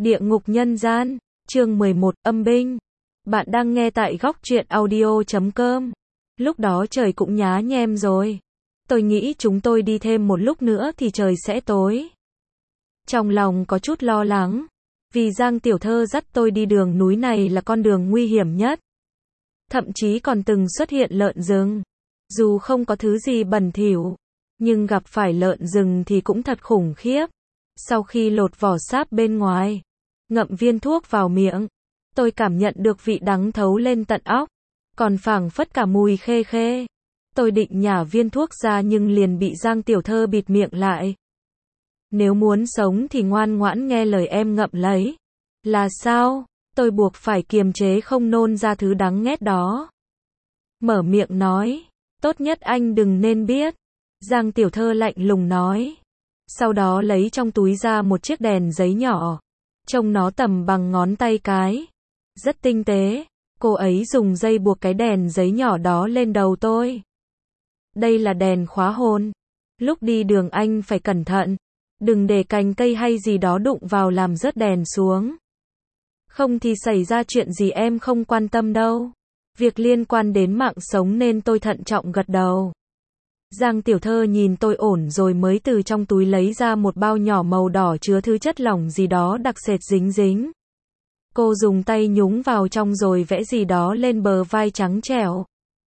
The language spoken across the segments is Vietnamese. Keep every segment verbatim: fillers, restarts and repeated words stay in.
Địa ngục nhân gian, chương mười một, âm binh. Bạn đang nghe tại góc truyện audio chấm com. Lúc đó trời cũng nhá nhem rồi. Tôi nghĩ chúng tôi đi thêm một lúc nữa thì trời sẽ tối. Trong lòng có chút lo lắng, vì Giang tiểu thơ dắt tôi đi đường núi này là con đường nguy hiểm nhất. Thậm chí còn từng xuất hiện lợn rừng. Dù không có thứ gì bẩn thỉu, nhưng gặp phải lợn rừng thì cũng thật khủng khiếp. Sau khi lột vỏ sáp bên ngoài, ngậm viên thuốc vào miệng, tôi cảm nhận được vị đắng thấu lên tận óc, còn phảng phất cả mùi khê khê. Tôi định nhả viên thuốc ra nhưng liền bị Giang tiểu thơ bịt miệng lại. Nếu muốn sống thì ngoan ngoãn nghe lời em ngậm lấy. Là sao? Tôi buộc phải kiềm chế không nôn ra thứ đắng nghét đó. Mở miệng nói, tốt nhất anh đừng nên biết. Giang tiểu thơ lạnh lùng nói. Sau đó lấy trong túi ra một chiếc đèn giấy nhỏ. Trông nó tầm bằng ngón tay cái. Rất tinh tế. Cô ấy dùng dây buộc cái đèn giấy nhỏ đó lên đầu tôi. Đây là đèn khóa hồn. Lúc đi đường anh phải cẩn thận. Đừng để cành cây hay gì đó đụng vào làm rớt đèn xuống. Không thì xảy ra chuyện gì em không quan tâm đâu. Việc liên quan đến mạng sống nên tôi thận trọng gật đầu. Giang tiểu thơ nhìn tôi ổn rồi mới từ trong túi lấy ra một bao nhỏ màu đỏ chứa thứ chất lỏng gì đó đặc sệt dính dính. Cô dùng tay nhúng vào trong rồi vẽ gì đó lên bờ vai trắng trẻo.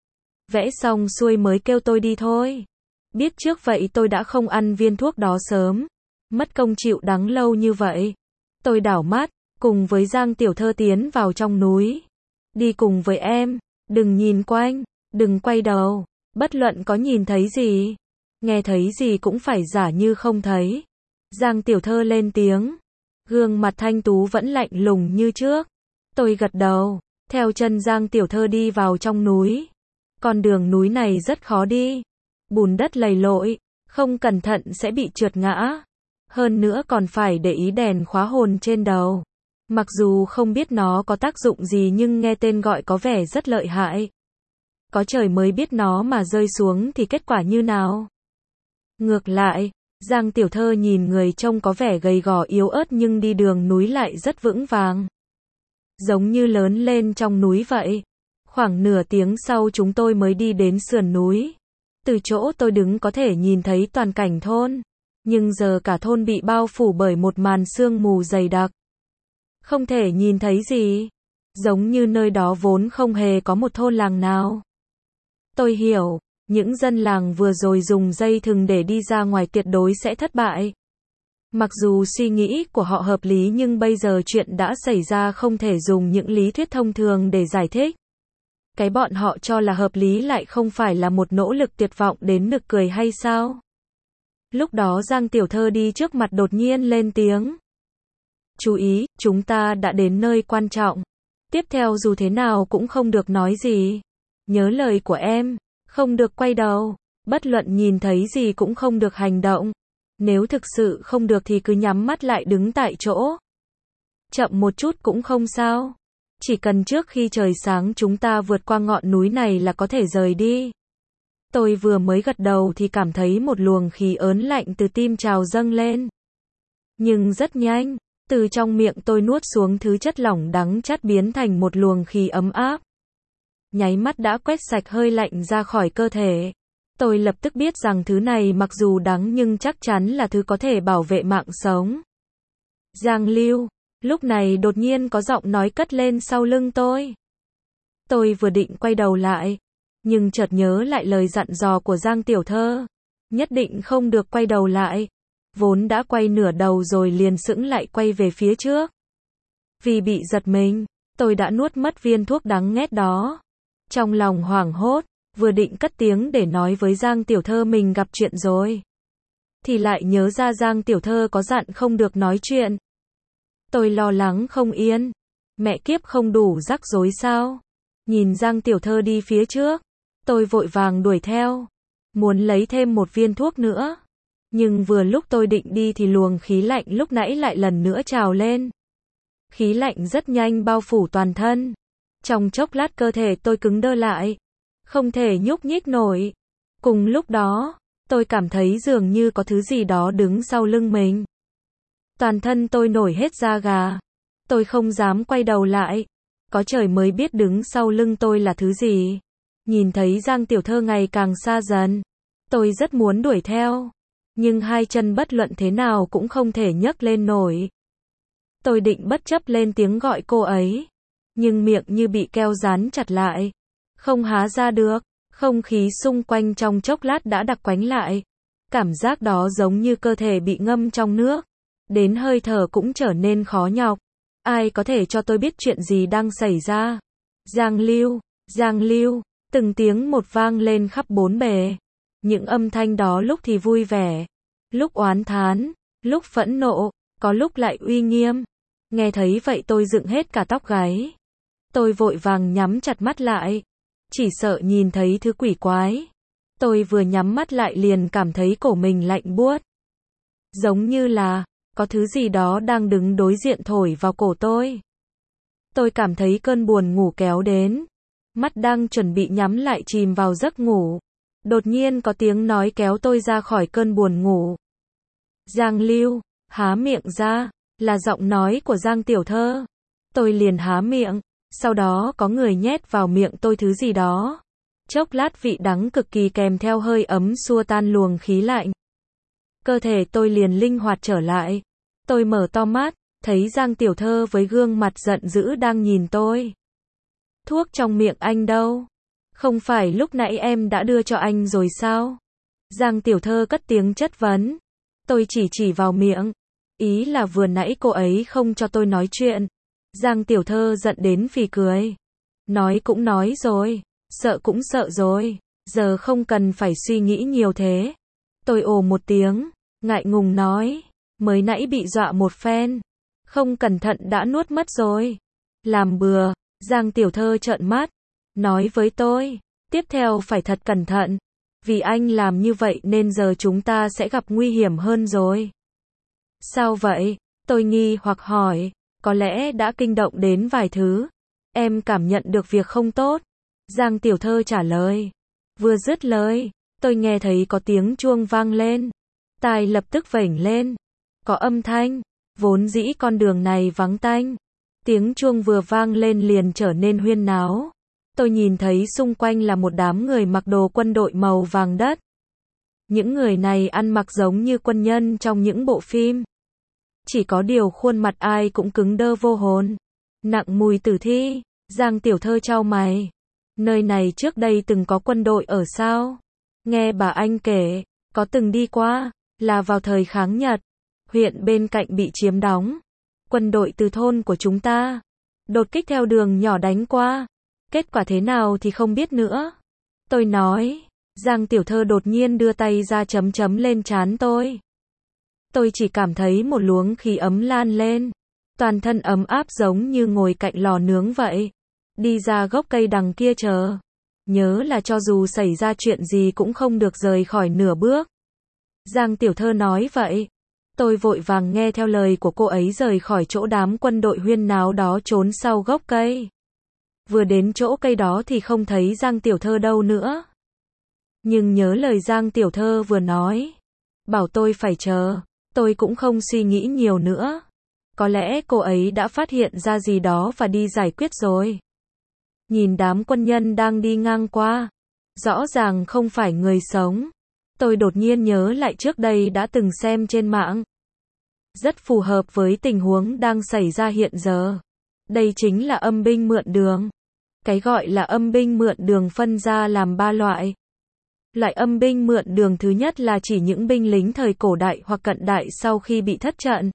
Vẽ xong xuôi mới kêu tôi đi thôi. Biết trước vậy tôi đã không ăn viên thuốc đó sớm. Mất công chịu đắng lâu như vậy. Tôi đảo mắt, cùng với Giang tiểu thơ tiến vào trong núi. Đi cùng với em, đừng nhìn quanh, đừng quay đầu. Bất luận có nhìn thấy gì, nghe thấy gì cũng phải giả như không thấy. Giang tiểu thơ lên tiếng. Gương mặt thanh tú vẫn lạnh lùng như trước. Tôi gật đầu, theo chân Giang tiểu thơ đi vào trong núi. Con đường núi này rất khó đi. Bùn đất lầy lội, không cẩn thận sẽ bị trượt ngã. Hơn nữa còn phải để ý đèn khóa hồn trên đầu. Mặc dù không biết nó có tác dụng gì nhưng nghe tên gọi có vẻ rất lợi hại. Có trời mới biết nó mà rơi xuống thì kết quả như nào. Ngược lại, Giang tiểu thơ nhìn người trông có vẻ gầy gò yếu ớt nhưng đi đường núi lại rất vững vàng. Giống như lớn lên trong núi vậy. Khoảng nửa tiếng sau chúng tôi mới đi đến sườn núi. Từ chỗ tôi đứng có thể nhìn thấy toàn cảnh thôn. Nhưng giờ cả thôn bị bao phủ bởi một màn sương mù dày đặc. Không thể nhìn thấy gì. Giống như nơi đó vốn không hề có một thôn làng nào. Tôi hiểu, những dân làng vừa rồi dùng dây thừng để đi ra ngoài tuyệt đối sẽ thất bại. Mặc dù suy nghĩ của họ hợp lý nhưng bây giờ chuyện đã xảy ra không thể dùng những lý thuyết thông thường để giải thích. Cái bọn họ cho là hợp lý lại không phải là một nỗ lực tuyệt vọng đến nực cười hay sao? Lúc đó Giang tiểu thơ đi trước mặt đột nhiên lên tiếng. Chú ý, chúng ta đã đến nơi quan trọng. Tiếp theo dù thế nào cũng không được nói gì. Nhớ lời của em, không được quay đầu, bất luận nhìn thấy gì cũng không được hành động. Nếu thực sự không được thì cứ nhắm mắt lại đứng tại chỗ. Chậm một chút cũng không sao. Chỉ cần trước khi trời sáng chúng ta vượt qua ngọn núi này là có thể rời đi. Tôi vừa mới gật đầu thì cảm thấy một luồng khí ớn lạnh từ tim trào dâng lên. Nhưng rất nhanh, từ trong miệng tôi nuốt xuống thứ chất lỏng đắng chát biến thành một luồng khí ấm áp. Nháy mắt đã quét sạch hơi lạnh ra khỏi cơ thể. Tôi lập tức biết rằng thứ này mặc dù đắng nhưng chắc chắn là thứ có thể bảo vệ mạng sống. Giang Lưu, lúc này đột nhiên có giọng nói cất lên sau lưng tôi. Tôi vừa định quay đầu lại, nhưng chợt nhớ lại lời dặn dò của Giang tiểu thơ. Nhất định không được quay đầu lại. Vốn đã quay nửa đầu rồi liền sững lại quay về phía trước. Vì bị giật mình, tôi đã nuốt mất viên thuốc đắng nghét đó. Trong lòng hoảng hốt, vừa định cất tiếng để nói với Giang tiểu thơ mình gặp chuyện rồi. Thì lại nhớ ra Giang tiểu thơ có dặn không được nói chuyện. Tôi lo lắng không yên. Mẹ kiếp không đủ rắc rối sao? Nhìn Giang tiểu thơ đi phía trước. Tôi vội vàng đuổi theo. Muốn lấy thêm một viên thuốc nữa. Nhưng vừa lúc tôi định đi thì luồng khí lạnh lúc nãy lại lần nữa trào lên. Khí lạnh rất nhanh bao phủ toàn thân. Trong chốc lát cơ thể tôi cứng đơ lại. Không thể nhúc nhích nổi. Cùng lúc đó, tôi cảm thấy dường như có thứ gì đó đứng sau lưng mình. Toàn thân tôi nổi hết da gà. Tôi không dám quay đầu lại. Có trời mới biết đứng sau lưng tôi là thứ gì. Nhìn thấy Giang Tiểu Thơ ngày càng xa dần. Tôi rất muốn đuổi theo. Nhưng hai chân bất luận thế nào cũng không thể nhấc lên nổi. Tôi định bất chấp lên tiếng gọi cô ấy. Nhưng miệng như bị keo dán chặt lại. Không há ra được. Không khí xung quanh trong chốc lát đã đặc quánh lại. Cảm giác đó giống như cơ thể bị ngâm trong nước. Đến hơi thở cũng trở nên khó nhọc. Ai có thể cho tôi biết chuyện gì đang xảy ra? Giang Lưu, Giang Lưu, từng tiếng một vang lên khắp bốn bề. Những âm thanh đó lúc thì vui vẻ, lúc oán thán, lúc phẫn nộ, có lúc lại uy nghiêm. Nghe thấy vậy tôi dựng hết cả tóc gáy. Tôi vội vàng nhắm chặt mắt lại. Chỉ sợ nhìn thấy thứ quỷ quái. Tôi vừa nhắm mắt lại liền cảm thấy cổ mình lạnh buốt. Giống như là có thứ gì đó đang đứng đối diện thổi vào cổ tôi. Tôi cảm thấy cơn buồn ngủ kéo đến. Mắt đang chuẩn bị nhắm lại chìm vào giấc ngủ. Đột nhiên có tiếng nói kéo tôi ra khỏi cơn buồn ngủ. Giang Lưu, há miệng ra, là giọng nói của Giang Tiểu Thơ. Tôi liền há miệng, sau đó có người nhét vào miệng tôi thứ gì đó. Chốc lát vị đắng cực kỳ kèm theo hơi ấm xua tan luồng khí lạnh. Cơ thể tôi liền linh hoạt trở lại. Tôi mở to mắt, thấy Giang Tiểu Thơ với gương mặt giận dữ đang nhìn tôi. Thuốc trong miệng anh đâu? Không phải lúc nãy em đã đưa cho anh rồi sao? Giang Tiểu Thơ cất tiếng chất vấn. Tôi chỉ chỉ vào miệng. Ý là vừa nãy cô ấy không cho tôi nói chuyện. Giang Tiểu Thơ giận đến phì cười. Nói cũng nói rồi, sợ cũng sợ rồi, giờ không cần phải suy nghĩ nhiều thế. Tôi ồ một tiếng, ngại ngùng nói, mới nãy bị dọa một phen, không cẩn thận đã nuốt mất rồi. Làm bừa. Giang Tiểu Thơ trợn mắt, nói với tôi, tiếp theo phải thật cẩn thận, vì anh làm như vậy nên giờ chúng ta sẽ gặp nguy hiểm hơn rồi. Sao vậy? Tôi nghi hoặc hỏi, có lẽ đã kinh động đến vài thứ. Em cảm nhận được việc không tốt. Giang Tiểu Thơ trả lời. Vừa dứt lời, tôi nghe thấy có tiếng chuông vang lên. Tai lập tức vểnh lên. Có âm thanh, vốn dĩ con đường này vắng tanh. Tiếng chuông vừa vang lên liền trở nên huyên náo. Tôi nhìn thấy xung quanh là một đám người mặc đồ quân đội màu vàng đất. Những người này ăn mặc giống như quân nhân trong những bộ phim. Chỉ có điều khuôn mặt ai cũng cứng đơ vô hồn. Nặng mùi tử thi. Giang Tiểu Thơ chau mày. Nơi này trước đây từng có quân đội ở sao? Nghe bà anh kể, có từng đi qua, là vào thời kháng Nhật. Huyện bên cạnh bị chiếm đóng. Quân đội từ thôn của chúng ta đột kích theo đường nhỏ đánh qua. Kết quả thế nào thì không biết nữa. Tôi nói. Giang Tiểu Thơ đột nhiên đưa tay ra chấm chấm lên trán tôi. Tôi chỉ cảm thấy một luồng khí ấm lan lên. Toàn thân ấm áp giống như ngồi cạnh lò nướng vậy. Đi ra gốc cây đằng kia chờ. Nhớ là cho dù xảy ra chuyện gì cũng không được rời khỏi nửa bước. Giang Tiểu Thơ nói vậy. Tôi vội vàng nghe theo lời của cô ấy rời khỏi chỗ đám quân đội huyên náo đó trốn sau gốc cây. Vừa đến chỗ cây đó thì không thấy Giang Tiểu Thơ đâu nữa. Nhưng nhớ lời Giang Tiểu Thơ vừa nói. Bảo tôi phải chờ. Tôi cũng không suy nghĩ nhiều nữa. Có lẽ cô ấy đã phát hiện ra gì đó và đi giải quyết rồi. Nhìn đám quân nhân đang đi ngang qua. Rõ ràng không phải người sống. Tôi đột nhiên nhớ lại trước đây đã từng xem trên mạng. Rất phù hợp với tình huống đang xảy ra hiện giờ. Đây chính là âm binh mượn đường. Cái gọi là âm binh mượn đường phân ra làm ba loại. Loại âm binh mượn đường thứ nhất là chỉ những binh lính thời cổ đại hoặc cận đại sau khi bị thất trận.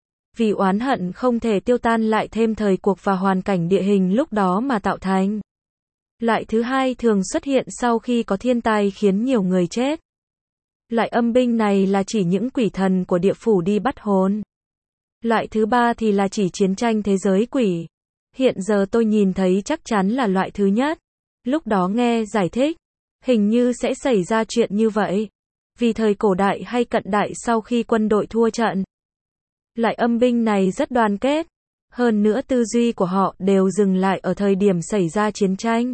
Vì oán hận không thể tiêu tan lại thêm thời cuộc và hoàn cảnh địa hình lúc đó mà tạo thành. Loại thứ hai thường xuất hiện sau khi có thiên tai khiến nhiều người chết. Loại âm binh này là chỉ những quỷ thần của địa phủ đi bắt hồn. Loại thứ ba thì là chỉ chiến tranh thế giới quỷ. Hiện giờ tôi nhìn thấy chắc chắn là loại thứ nhất. Lúc đó nghe giải thích, hình như sẽ xảy ra chuyện như vậy. Vì thời cổ đại hay cận đại sau khi quân đội thua trận, loại âm binh này rất đoàn kết. Hơn nữa tư duy của họ đều dừng lại ở thời điểm xảy ra chiến tranh.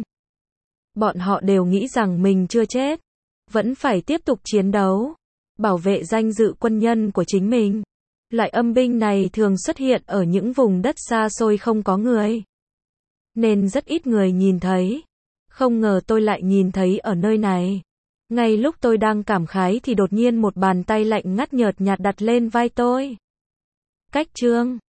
Bọn họ đều nghĩ rằng mình chưa chết, vẫn phải tiếp tục chiến đấu, bảo vệ danh dự quân nhân của chính mình. Loại âm binh này thường xuất hiện ở những vùng đất xa xôi không có người, nên rất ít người nhìn thấy. Không ngờ tôi lại nhìn thấy ở nơi này. Ngay lúc tôi đang cảm khái thì đột nhiên một bàn tay lạnh ngắt nhợt nhạt đặt lên vai tôi. Cách chương